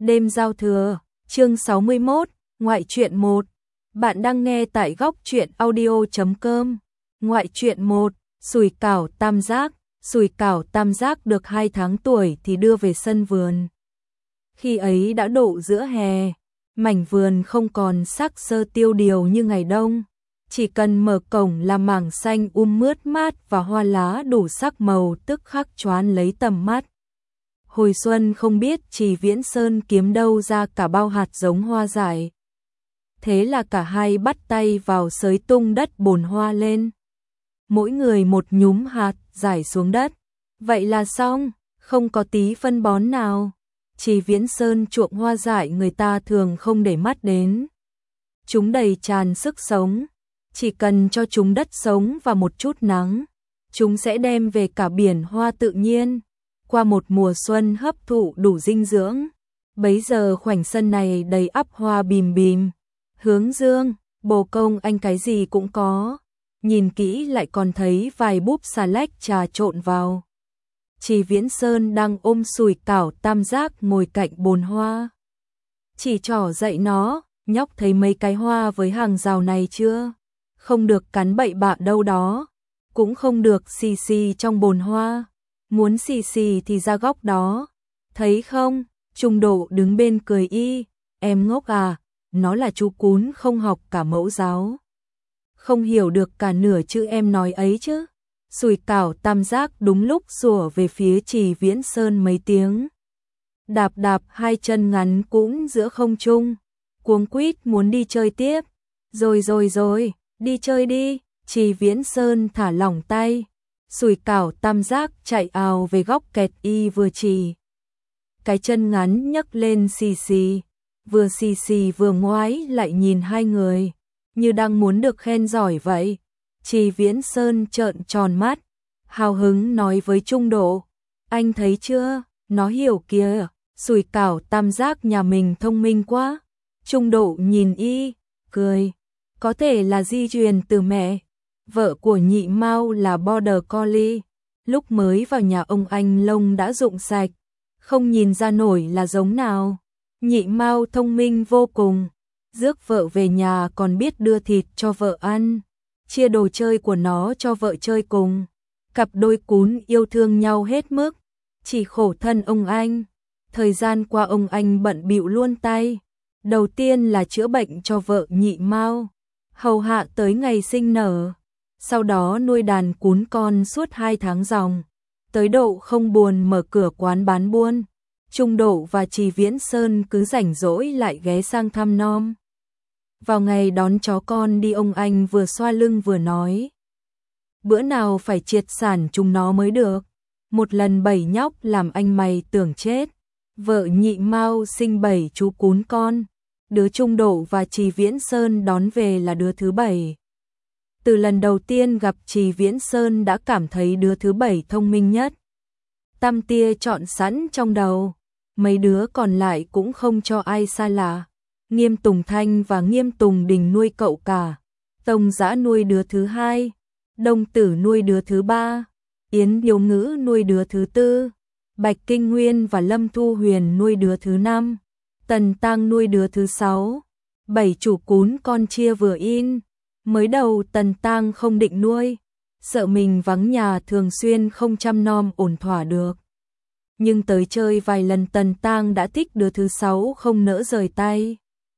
Đêm giao thừa, chương 61, ngoại truyện 1. Bạn đang nghe tại góc truyện audio.com. Ngoại truyện 1, sủi cảo tam giác. Sủi cảo tam giác được 2 tháng tuổi thì đưa về sân vườn. Khi ấy đã độ giữa hè, mảnh vườn không còn sắc sơ tiêu điều như ngày đông. Chỉ cần mở cổng là mảng xanh mướt mát và hoa lá đủ sắc màu tức khắc choán lấy tầm mắt. Hồi xuân không biết Trì Viễn Sơn kiếm đâu ra cả bao hạt giống hoa dại. Thế là cả hai bắt tay vào xới tung đất bồn hoa lên. Mỗi người một nhúm hạt rải xuống đất. Vậy là xong, không có tí phân bón nào. Trì Viễn Sơn chuộng hoa dại người ta thường không để mắt đến. Chúng đầy tràn sức sống. Chỉ cần cho chúng đất sống và một chút nắng, chúng sẽ đem về cả biển hoa tự nhiên. Qua một mùa xuân hấp thụ đủ dinh dưỡng, bấy giờ khoảnh sân này đầy ắp hoa bìm bìm, hướng dương, bồ công anh cái gì cũng có. Nhìn kỹ lại còn thấy vài búp xà lách trà trộn vào. Trì Viễn Sơn đang ôm sủi cảo tam giác ngồi cạnh bồn hoa. Chỉ trỏ dạy nó, nhóc thấy mấy cái hoa với hàng rào này chưa? Không được cắn bậy bạ đâu đó, cũng không được xì xì trong bồn hoa. Muốn xì xì thì ra góc đó. Thấy không? Trung Độ đứng bên cười em ngốc à, nó là chú cún không học cả mẫu giáo. Không hiểu được cả nửa chữ em nói ấy chứ. Sủi cảo tam giác đúng lúc sủa về phía Trì Viễn Sơn mấy tiếng. Đạp đạp hai chân ngắn cũng giữa không trung, cuống quýt muốn đi chơi tiếp. Rồi, đi chơi đi. Trì Viễn Sơn thả lỏng tay. Sủi cảo tam giác chạy ào về góc kẹt vừa chỉ. Cái chân ngắn nhấc lên xì xì vừa ngoái lại nhìn hai người, như đang muốn được khen giỏi vậy. Trì Viễn Sơn trợn tròn mắt, hào hứng nói với Trung Độ, anh thấy chưa, nó hiểu kìa, sủi cảo tam giác nhà mình thông minh quá. Trung Độ nhìn cười, có thể là di truyền từ mẹ. Vợ của Nhị Mao là Border Collie, lúc mới vào nhà ông anh lông đã rụng sạch, không nhìn ra nổi là giống nào. Nhị Mao thông minh vô cùng, rước vợ về nhà còn biết đưa thịt cho vợ ăn, chia đồ chơi của nó cho vợ chơi cùng. Cặp đôi cún yêu thương nhau hết mức, chỉ khổ thân ông anh. Thời gian qua ông anh bận bịu luôn tay, đầu tiên là chữa bệnh cho vợ Nhị Mao, hầu hạ tới ngày sinh nở. Sau đó nuôi đàn cún con suốt 2 tháng ròng, tới độ không buồn mở cửa quán bán buôn. Trung Độ và Trì Viễn Sơn cứ rảnh rỗi lại ghé sang thăm nom. Vào ngày đón chó con đi ông anh vừa xoa lưng vừa nói, bữa nào phải triệt sản chúng nó mới được. Một lần 7 nhóc làm anh mày tưởng chết. Vợ Nhị Mao sinh 7 chú cún con, đứa Trung Độ và Trì Viễn Sơn đón về là đứa thứ 7. Từ lần đầu tiên gặp Trì Viễn Sơn đã cảm thấy đứa thứ 7 thông minh nhất. Tam tia chọn sẵn trong đầu, mấy đứa còn lại cũng không cho ai xa lạ. Nghiêm Tùng Thanh và Nghiêm Tùng Đình nuôi cậu cả, Tông Dã nuôi đứa thứ 2, Đông Tử nuôi đứa thứ 3, Yến Điếu Ngữ nuôi đứa thứ 4, Bạch Kinh Nguyên và Lâm Thu Huyền nuôi đứa thứ 5, Tần Tăng nuôi đứa thứ 6. 7 chủ cún con chia vừa in. Mới đầu Tần Tăng không định nuôi, sợ mình vắng nhà thường xuyên không chăm nom ổn thỏa được. Nhưng tới chơi vài lần Tần Tăng đã thích đứa thứ 6 không nỡ rời tay.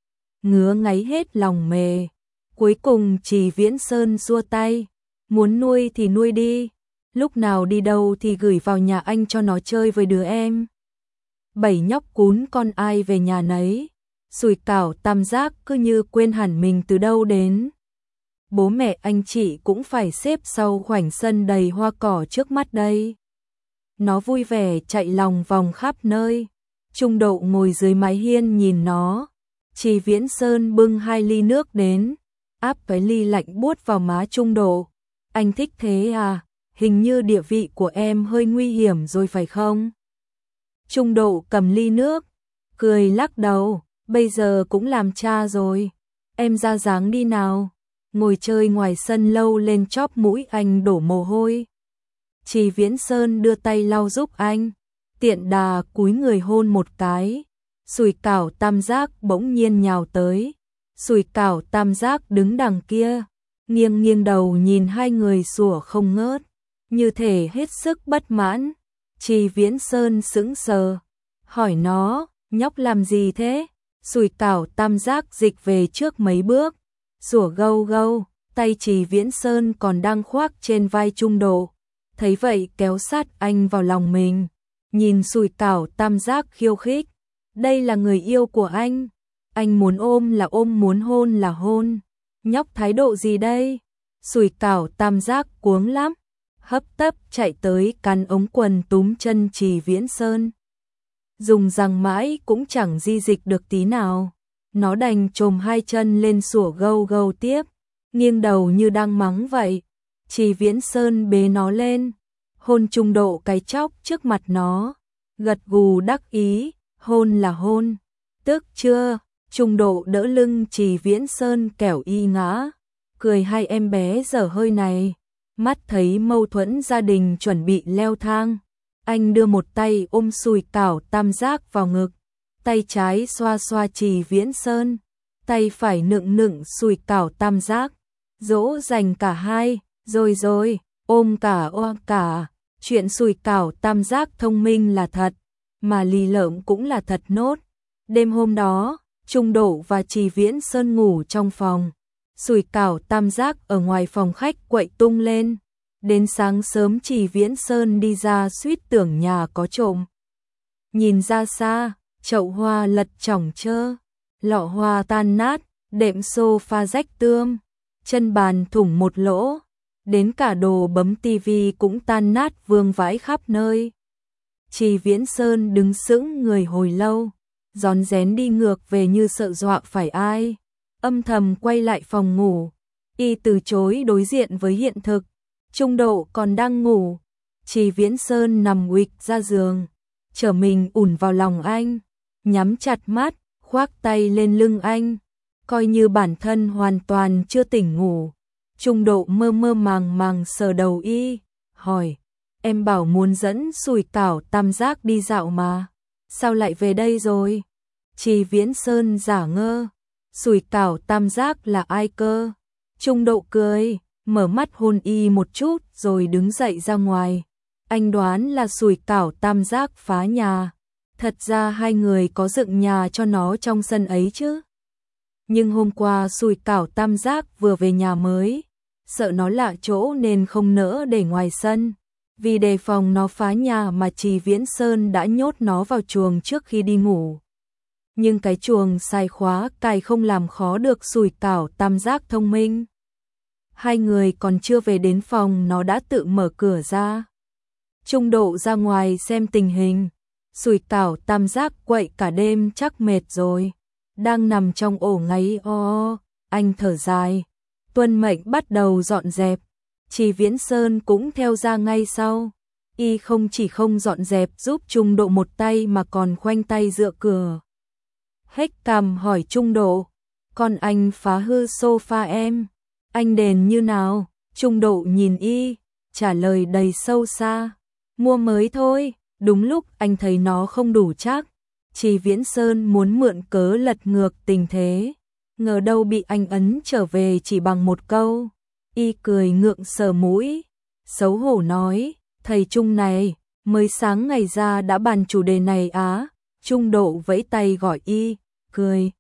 Ngứa ngáy hết lòng mề. Cuối cùng Trì Viễn Sơn xua tay, muốn nuôi thì nuôi đi, lúc nào đi đâu thì gửi vào nhà anh cho nó chơi với đứa em. 7 nhóc cún con ai về nhà nấy, sủi cảo tam giác cứ như quên hẳn mình từ đâu đến. Bố mẹ anh chị cũng phải xếp sau khoảnh sân đầy hoa cỏ trước mắt đây. Nó vui vẻ chạy lòng vòng khắp nơi. Trung Độ ngồi dưới mái hiên nhìn nó. Trì Viễn Sơn bưng 2 ly nước đến, áp cái ly lạnh buốt vào má Trung Độ. Anh thích thế à, hình như địa vị của em hơi nguy hiểm rồi phải không? Trung Độ cầm ly nước, cười lắc đầu, bây giờ cũng làm cha rồi. Em ra dáng đi nào. Ngồi chơi ngoài sân lâu lên chóp mũi anh đổ mồ hôi. Trì Viễn Sơn đưa tay lau giúp anh, tiện đà cúi người hôn một cái. Sủi cảo tam giác bỗng nhiên nhào tới. Sủi cảo tam giác đứng đằng kia, nghiêng nghiêng đầu nhìn hai người sủa không ngớt, như thể hết sức bất mãn. Trì Viễn Sơn sững sờ, hỏi nó, nhóc làm gì thế? Sủi cảo tam giác dịch về trước mấy bước, sủa gâu gâu, tay Trì Viễn Sơn còn đang khoác trên vai Trung Độ. Thấy vậy kéo sát anh vào lòng mình, nhìn sủi cảo tam giác khiêu khích. Đây là người yêu của anh muốn ôm là ôm, muốn hôn là hôn. Nhóc thái độ gì đây? Sủi cảo tam giác cuống lắm, hấp tấp chạy tới cắn ống quần túm chân Trì Viễn Sơn. Dùng răng mãi cũng chẳng di dịch được tí nào. Nó đành chồm hai chân lên sủa gâu gâu tiếp, nghiêng đầu như đang mắng vậy. Trì Viễn Sơn bế nó lên, hôn Trung Độ cái chóc trước mặt nó, gật gù đắc ý, hôn là hôn. Tức chưa? Trung Độ đỡ lưng Trì Viễn Sơn kẻo y ngã, cười hai em bé dở hơi này. Mắt thấy mâu thuẫn gia đình chuẩn bị leo thang, anh đưa một tay ôm sủi cảo tam giác vào ngực, tay trái xoa xoa Trì Viễn Sơn, tay phải nựng nựng sủi cảo tam giác, dỗ dành cả hai. Rồi, ôm cả oa cả. Chuyện sủi cảo tam giác thông minh là thật, mà lì lợm cũng là thật nốt. Đêm hôm đó, Trung Độ và Trì Viễn Sơn ngủ trong phòng, sủi cảo tam giác ở ngoài phòng khách quậy tung lên. Đến sáng sớm Trì Viễn Sơn đi ra suýt tưởng nhà có trộm. Nhìn ra xa, chậu hoa lật chỏng trơ, lọ hoa tan nát, đệm sofa rách tươm, chân bàn thủng một lỗ, đến cả đồ bấm tivi cũng tan nát vương vãi khắp nơi. Trì Viễn Sơn đứng sững người hồi lâu, rón rén đi ngược về như sợ dọa phải ai, âm thầm quay lại phòng ngủ, y từ chối đối diện với hiện thực. Trung Độ còn đang ngủ, Trì Viễn Sơn nằm uịch ra giường, trở mình ủn vào lòng anh, nhắm chặt mắt, khoác tay lên lưng anh, coi như bản thân hoàn toàn chưa tỉnh ngủ. Trung Độ mơ mơ màng màng sờ đầu y, hỏi, em bảo muốn dẫn sủi cảo tam giác đi dạo mà, sao lại về đây rồi? Trì Viễn Sơn giả ngơ, sủi cảo tam giác là ai cơ? Trung Độ cười, mở mắt hôn y một chút rồi đứng dậy ra ngoài. Anh đoán là sủi cảo tam giác phá nhà. Thật ra hai người có dựng nhà cho nó trong sân ấy chứ. Nhưng hôm qua sủi cảo tam giác vừa về nhà mới, sợ nó lạ chỗ nên không nỡ để ngoài sân. Vì đề phòng nó phá nhà mà Trì Viễn Sơn đã nhốt nó vào chuồng trước khi đi ngủ. Nhưng cái chuồng sai khóa cài không làm khó được sủi cảo tam giác thông minh. Hai người còn chưa về đến phòng nó đã tự mở cửa ra. Trung Độ ra ngoài xem tình hình, sủi cảo tam giác quậy cả đêm chắc mệt rồi, đang nằm trong ổ ngáy o. Anh thở dài, tuân mệnh bắt đầu dọn dẹp. Trì Viễn Sơn cũng theo ra ngay sau. Y không chỉ không dọn dẹp giúp Trung Độ một tay mà còn khoanh tay dựa cửa. Hếch cằm hỏi Trung Độ, con anh phá hư sofa em, anh đền như nào? Trung Độ nhìn y, trả lời đầy sâu xa, mua mới thôi. Đúng lúc anh thấy nó không đủ chắc, Trì Viễn Sơn muốn mượn cớ lật ngược tình thế, ngờ đâu bị anh ấn trở về chỉ bằng một câu. Y cười ngượng sờ mũi, xấu hổ nói, thầy Trung này, mới sáng ngày ra đã bàn chủ đề này á. Trung Độ vẫy tay gọi y, cười.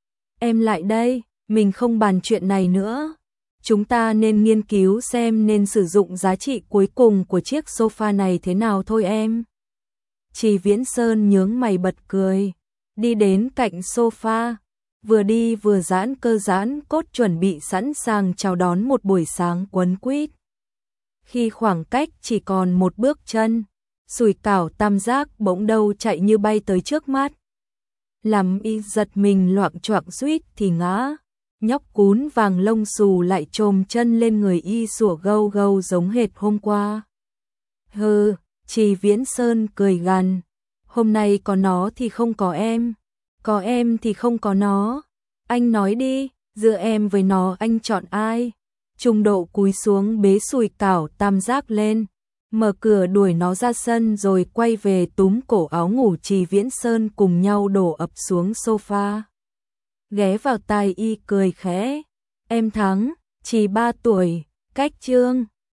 Em lại đây, mình không bàn chuyện này nữa. Chúng ta nên nghiên cứu xem nên sử dụng giá trị cuối cùng của chiếc sofa này thế nào thôi em. Trì Viễn Sơn nhướng mày bật cười, đi đến cạnh sofa, vừa đi vừa giãn cơ giãn cốt chuẩn bị sẵn sàng chào đón một buổi sáng quấn quýt. Khi khoảng cách chỉ còn một bước chân, sủi cảo tam giác bỗng đâu chạy như bay tới trước mắt. Làm y giật mình loạng choạng suýt thì ngã. Nhóc cún vàng lông xù lại chồm chân lên người y sủa gâu gâu giống hệt hôm qua. Hừ, Trì Viễn Sơn cười gằn, hôm nay có nó thì không có em, có em thì không có nó. Anh nói đi, giữa em với nó anh chọn ai? Trung Độ cúi xuống bế sủi cảo tam giác lên, mở cửa đuổi nó ra sân rồi quay về túm cổ áo ngủ Trì Viễn Sơn cùng nhau đổ ập xuống sofa. Ghé vào tai y cười khẽ, em thắng, Trì 3 tuổi, cách Trương